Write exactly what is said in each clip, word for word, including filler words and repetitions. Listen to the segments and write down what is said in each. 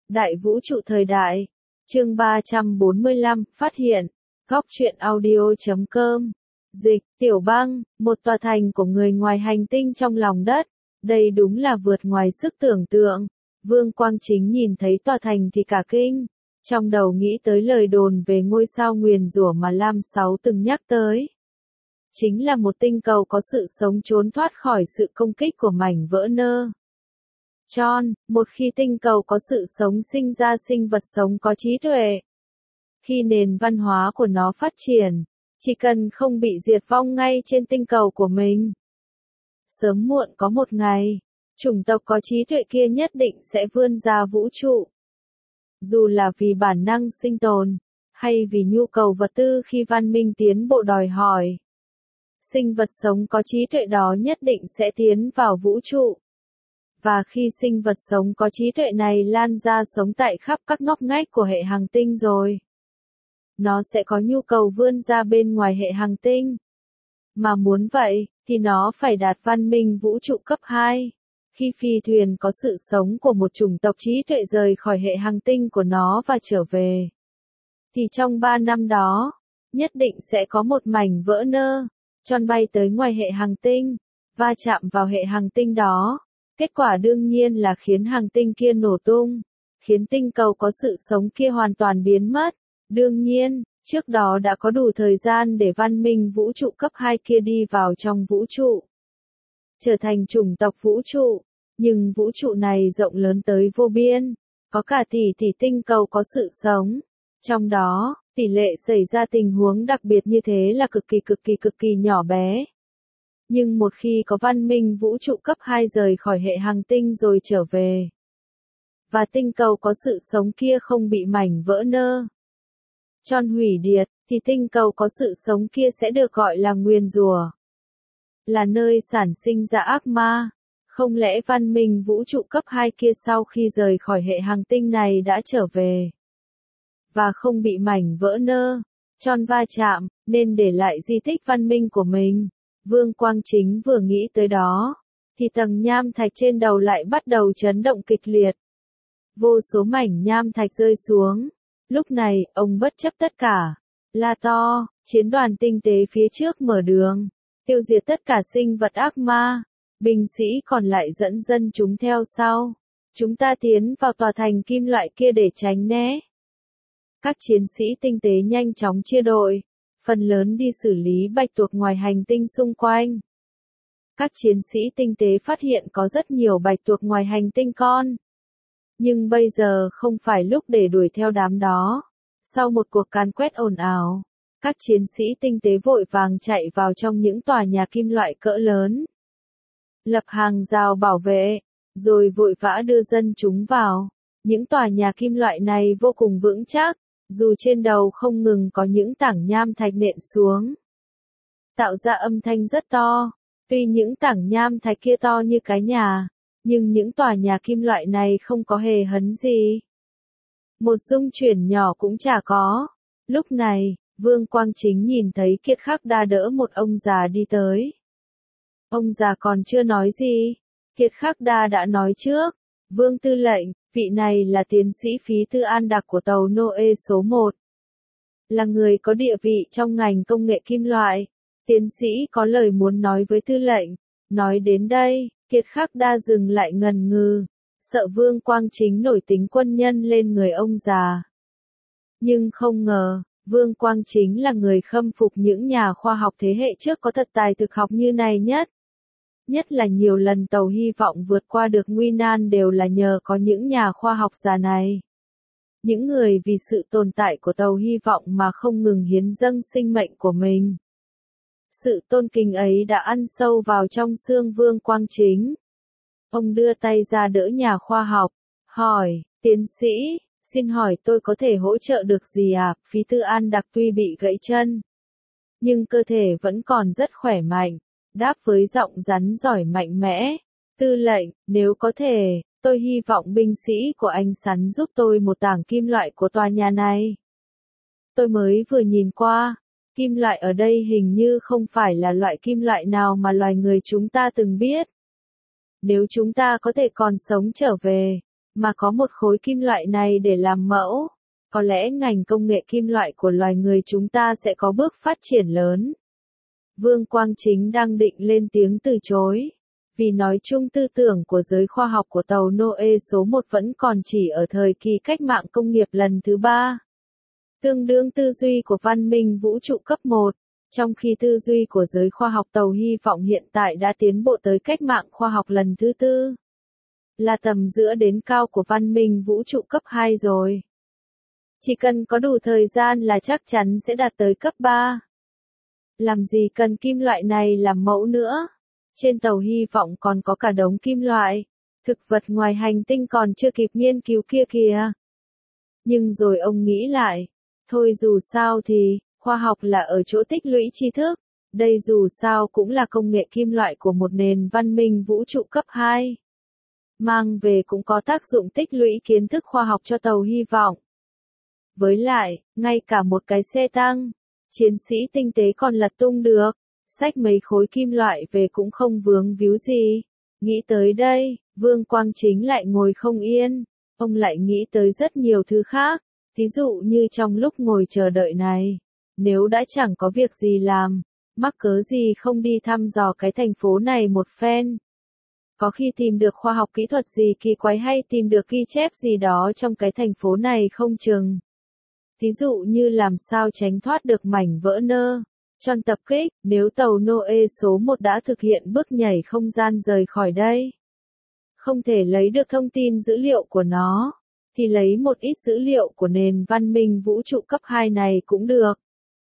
Đại vũ trụ thời đại. Chương ba trăm bốn mươi lăm, phát hiện. Góc truyện audio chấm com. Dịch, Tiểu Băng, một tòa thành của người ngoài hành tinh trong lòng đất. Đây đúng là vượt ngoài sức tưởng tượng. Vương Quang Chính nhìn thấy tòa thành thì cả kinh. Trong đầu nghĩ tới lời đồn về ngôi sao nguyền rủa mà Lam Sáu từng nhắc tới. Chính là một tinh cầu có sự sống trốn thoát khỏi sự công kích của mảnh vỡ nơ. Tròn, một khi tinh cầu có sự sống sinh ra sinh vật sống có trí tuệ. Khi nền văn hóa của nó phát triển, chỉ cần không bị diệt vong ngay trên tinh cầu của mình. Sớm muộn có một ngày, chủng tộc có trí tuệ kia nhất định sẽ vươn ra vũ trụ. Dù là vì bản năng sinh tồn, hay vì nhu cầu vật tư khi văn minh tiến bộ đòi hỏi. Sinh vật sống có trí tuệ đó nhất định sẽ tiến vào vũ trụ. Và khi sinh vật sống có trí tuệ này lan ra sống tại khắp các ngóc ngách của hệ hành tinh rồi, nó sẽ có nhu cầu vươn ra bên ngoài hệ hành tinh. Mà muốn vậy, thì nó phải đạt văn minh vũ trụ cấp hai. Khi phi thuyền có sự sống của một chủng tộc trí tuệ rời khỏi hệ hành tinh của nó và trở về, thì trong ba năm đó, nhất định sẽ có một mảnh vỡ nơ, tròn bay tới ngoài hệ hành tinh, va chạm vào hệ hành tinh đó. Kết quả đương nhiên là khiến hành tinh kia nổ tung, khiến tinh cầu có sự sống kia hoàn toàn biến mất. Đương nhiên, trước đó đã có đủ thời gian để văn minh vũ trụ cấp hai kia đi vào trong vũ trụ, trở thành chủng tộc vũ trụ. Nhưng vũ trụ này rộng lớn tới vô biên, có cả tỷ tỷ tinh cầu có sự sống. Trong đó, tỷ lệ xảy ra tình huống đặc biệt như thế là cực kỳ cực kỳ cực kỳ nhỏ bé. Nhưng một khi có văn minh vũ trụ cấp hai rời khỏi hệ hành tinh rồi trở về, và tinh cầu có sự sống kia không bị mảnh vỡ nơ tròn hủy diệt, thì tinh cầu có sự sống kia sẽ được gọi là nguyền rủa, là nơi sản sinh ra ác ma. Không lẽ văn minh vũ trụ cấp hai kia sau khi rời khỏi hệ hành tinh này đã trở về, và không bị mảnh vỡ nơ tròn va chạm, nên để lại di tích văn minh của mình? Vương Quang Chính vừa nghĩ tới đó, thì tầng nham thạch trên đầu lại bắt đầu chấn động kịch liệt. Vô số mảnh nham thạch rơi xuống. Lúc này, ông bất chấp tất cả, la to, chiến đoàn tinh tế phía trước mở đường, tiêu diệt tất cả sinh vật ác ma. Binh sĩ còn lại dẫn dân chúng theo sau. Chúng ta tiến vào tòa thành kim loại kia để tránh né. Các chiến sĩ tinh tế nhanh chóng chia đội, phần lớn đi xử lý bạch tuộc ngoài hành tinh xung quanh. Các chiến sĩ tinh tế phát hiện có rất nhiều bạch tuộc ngoài hành tinh con. Nhưng bây giờ không phải lúc để đuổi theo đám đó. Sau một cuộc càn quét ồn ào, các chiến sĩ tinh tế vội vàng chạy vào trong những tòa nhà kim loại cỡ lớn, lập hàng rào bảo vệ, rồi vội vã đưa dân chúng vào. Những tòa nhà kim loại này vô cùng vững chắc, dù trên đầu không ngừng có những tảng nham thạch nện xuống, tạo ra âm thanh rất to. Tuy những tảng nham thạch kia to như cái nhà, nhưng những tòa nhà kim loại này không có hề hấn gì. Một rung chuyển nhỏ cũng chả có. Lúc này, Vương Quang Chính nhìn thấy Kiệt Khắc Đa đỡ một ông già đi tới. Ông già còn chưa nói gì, Kiệt Khắc Đa đã nói trước. Vương tư lệnh, vị này là tiến sĩ Phí Tư An Đặc của tàu Noe số một. Là người có địa vị trong ngành công nghệ kim loại. Tiến sĩ có lời muốn nói với tư lệnh. Nói đến đây, Kiệt Khắc Đa dừng lại ngần ngừ, sợ Vương Quang Chính nổi tính quân nhân lên người ông già. Nhưng không ngờ, Vương Quang Chính là người khâm phục những nhà khoa học thế hệ trước có thật tài thực học như này nhất. Nhất là nhiều lần tàu hy vọng vượt qua được nguy nan đều là nhờ có những nhà khoa học già này. Những người vì sự tồn tại của tàu hy vọng mà không ngừng hiến dâng sinh mệnh của mình. Sự tôn kính ấy đã ăn sâu vào trong xương Vương Quang Chính. Ông đưa tay ra đỡ nhà khoa học, hỏi, tiến sĩ, xin hỏi tôi có thể hỗ trợ được gì à? Phí Tư An Đặc tuy bị gãy chân, nhưng cơ thể vẫn còn rất khỏe mạnh, đáp với giọng rắn giỏi mạnh mẽ. Tư lệnh, nếu có thể, tôi hy vọng binh sĩ của anh sắn giúp tôi một tảng kim loại của tòa nhà này. Tôi mới vừa nhìn qua. Kim loại ở đây hình như không phải là loại kim loại nào mà loài người chúng ta từng biết. Nếu chúng ta có thể còn sống trở về, mà có một khối kim loại này để làm mẫu, có lẽ ngành công nghệ kim loại của loài người chúng ta sẽ có bước phát triển lớn. Vương Quang Chính đang định lên tiếng từ chối, vì nói chung tư tưởng của giới khoa học của tàu Noe số một vẫn còn chỉ ở thời kỳ cách mạng công nghiệp lần thứ ba. Tương đương tư duy của văn minh vũ trụ cấp một, trong khi tư duy của giới khoa học tàu hy vọng hiện tại đã tiến bộ tới cách mạng khoa học lần thứ tư. Là tầm giữa đến cao của văn minh vũ trụ cấp hai rồi. Chỉ cần có đủ thời gian là chắc chắn sẽ đạt tới cấp ba. Làm gì cần kim loại này làm mẫu nữa? Trên tàu hy vọng còn có cả đống kim loại, thực vật ngoài hành tinh còn chưa kịp nghiên cứu kia kìa. Nhưng rồi ông nghĩ lại, thôi dù sao thì, khoa học là ở chỗ tích lũy tri thức, đây dù sao cũng là công nghệ kim loại của một nền văn minh vũ trụ cấp hai. Mang về cũng có tác dụng tích lũy kiến thức khoa học cho tàu hy vọng. Với lại, ngay cả một cái xe tăng, chiến sĩ tinh tế còn lật tung được, xách mấy khối kim loại về cũng không vướng víu gì. Nghĩ tới đây, Vương Quang Chính lại ngồi không yên, ông lại nghĩ tới rất nhiều thứ khác, ví dụ như trong lúc ngồi chờ đợi này, nếu đã chẳng có việc gì làm, mắc cớ gì không đi thăm dò cái thành phố này một phen. Có khi tìm được khoa học kỹ thuật gì kỳ quái hay tìm được ghi chép gì đó trong cái thành phố này không chừng. Ví dụ như làm sao tránh thoát được mảnh vỡ nơ tròn tập kích, nếu tàu Noe số một đã thực hiện bước nhảy không gian rời khỏi đây. Không thể lấy được thông tin dữ liệu của nó, thì lấy một ít dữ liệu của nền văn minh vũ trụ cấp hai này cũng được.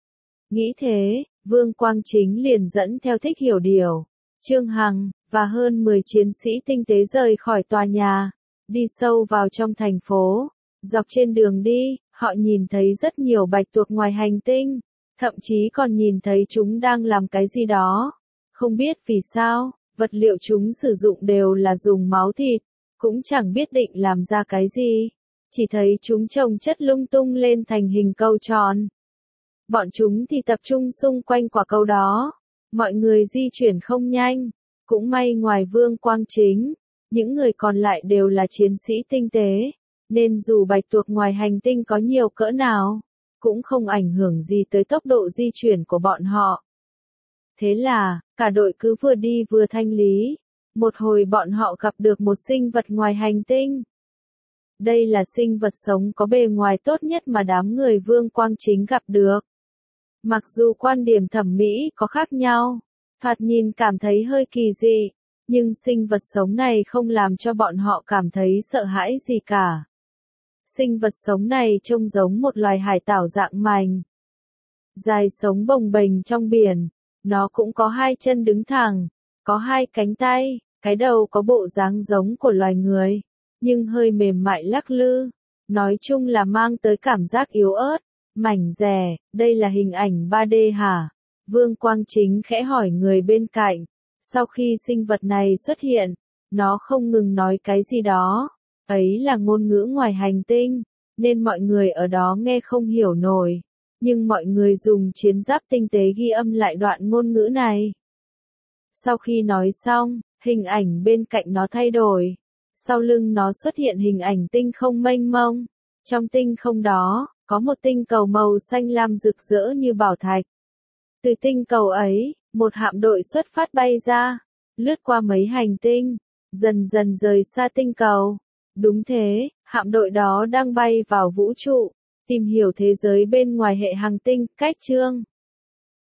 Nghĩ thế, Vương Quang Chính liền dẫn theo Thích Hiểu Điều, Trương Hằng, và hơn mười chiến sĩ tinh tế rời khỏi tòa nhà, đi sâu vào trong thành phố. Dọc trên đường đi, họ nhìn thấy rất nhiều bạch tuộc ngoài hành tinh, thậm chí còn nhìn thấy chúng đang làm cái gì đó. Không biết vì sao, vật liệu chúng sử dụng đều là dùng máu thịt, cũng chẳng biết định làm ra cái gì. Chỉ thấy chúng chồng chất lung tung lên thành hình cầu tròn. Bọn chúng thì tập trung xung quanh quả cầu đó. Mọi người di chuyển không nhanh. Cũng may ngoài Vương Quang Chính, những người còn lại đều là chiến sĩ tinh tế, nên dù bạch tuộc ngoài hành tinh có nhiều cỡ nào, cũng không ảnh hưởng gì tới tốc độ di chuyển của bọn họ. Thế là, cả đội cứ vừa đi vừa thanh lý. Một hồi bọn họ gặp được một sinh vật ngoài hành tinh. Đây là sinh vật sống có bề ngoài tốt nhất mà đám người Vương Quang Chính gặp được. Mặc dù quan điểm thẩm mỹ có khác nhau, thoạt nhìn cảm thấy hơi kỳ dị, nhưng sinh vật sống này không làm cho bọn họ cảm thấy sợ hãi gì cả. Sinh vật sống này trông giống một loài hải tảo dạng mành. Dài sống bồng bềnh trong biển, nó cũng có hai chân đứng thẳng, có hai cánh tay, cái đầu có bộ dáng giống của loài người, nhưng hơi mềm mại lắc lư. Nói chung là mang tới cảm giác yếu ớt, mảnh dè. Đây là hình ảnh ba D hả? Vương Quang Chính khẽ hỏi người bên cạnh. Sau khi sinh vật này xuất hiện, nó không ngừng nói cái gì đó. Ấy là ngôn ngữ ngoài hành tinh, nên mọi người ở đó nghe không hiểu nổi. Nhưng mọi người dùng chiến giáp tinh tế ghi âm lại đoạn ngôn ngữ này. Sau khi nói xong, hình ảnh bên cạnh nó thay đổi. Sau lưng nó xuất hiện hình ảnh tinh không mênh mông. Trong tinh không đó, có một tinh cầu màu xanh lam rực rỡ như bảo thạch. Từ tinh cầu ấy, một hạm đội xuất phát bay ra, lướt qua mấy hành tinh, dần dần rời xa tinh cầu. Đúng thế, hạm đội đó đang bay vào vũ trụ, tìm hiểu thế giới bên ngoài hệ hành tinh. Cách chương